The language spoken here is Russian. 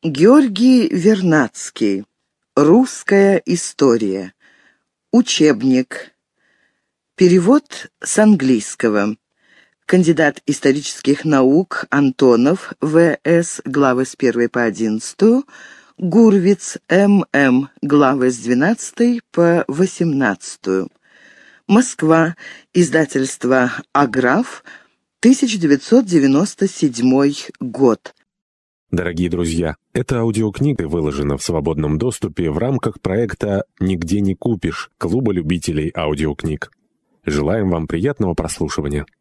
Георгий Вернадский. Русская история. Учебник. Перевод с английского. Кандидат исторических наук Антонов В.С. Главы с 1 по 11. Гурвиц М.М. Главы с 12 по 18. Москва. Издательство «Аграф», 1997 год. Дорогие друзья, эта аудиокнига выложена в свободном доступе в рамках проекта «Нигде не купишь» Клуба любителей аудиокниг. Желаем вам приятного прослушивания.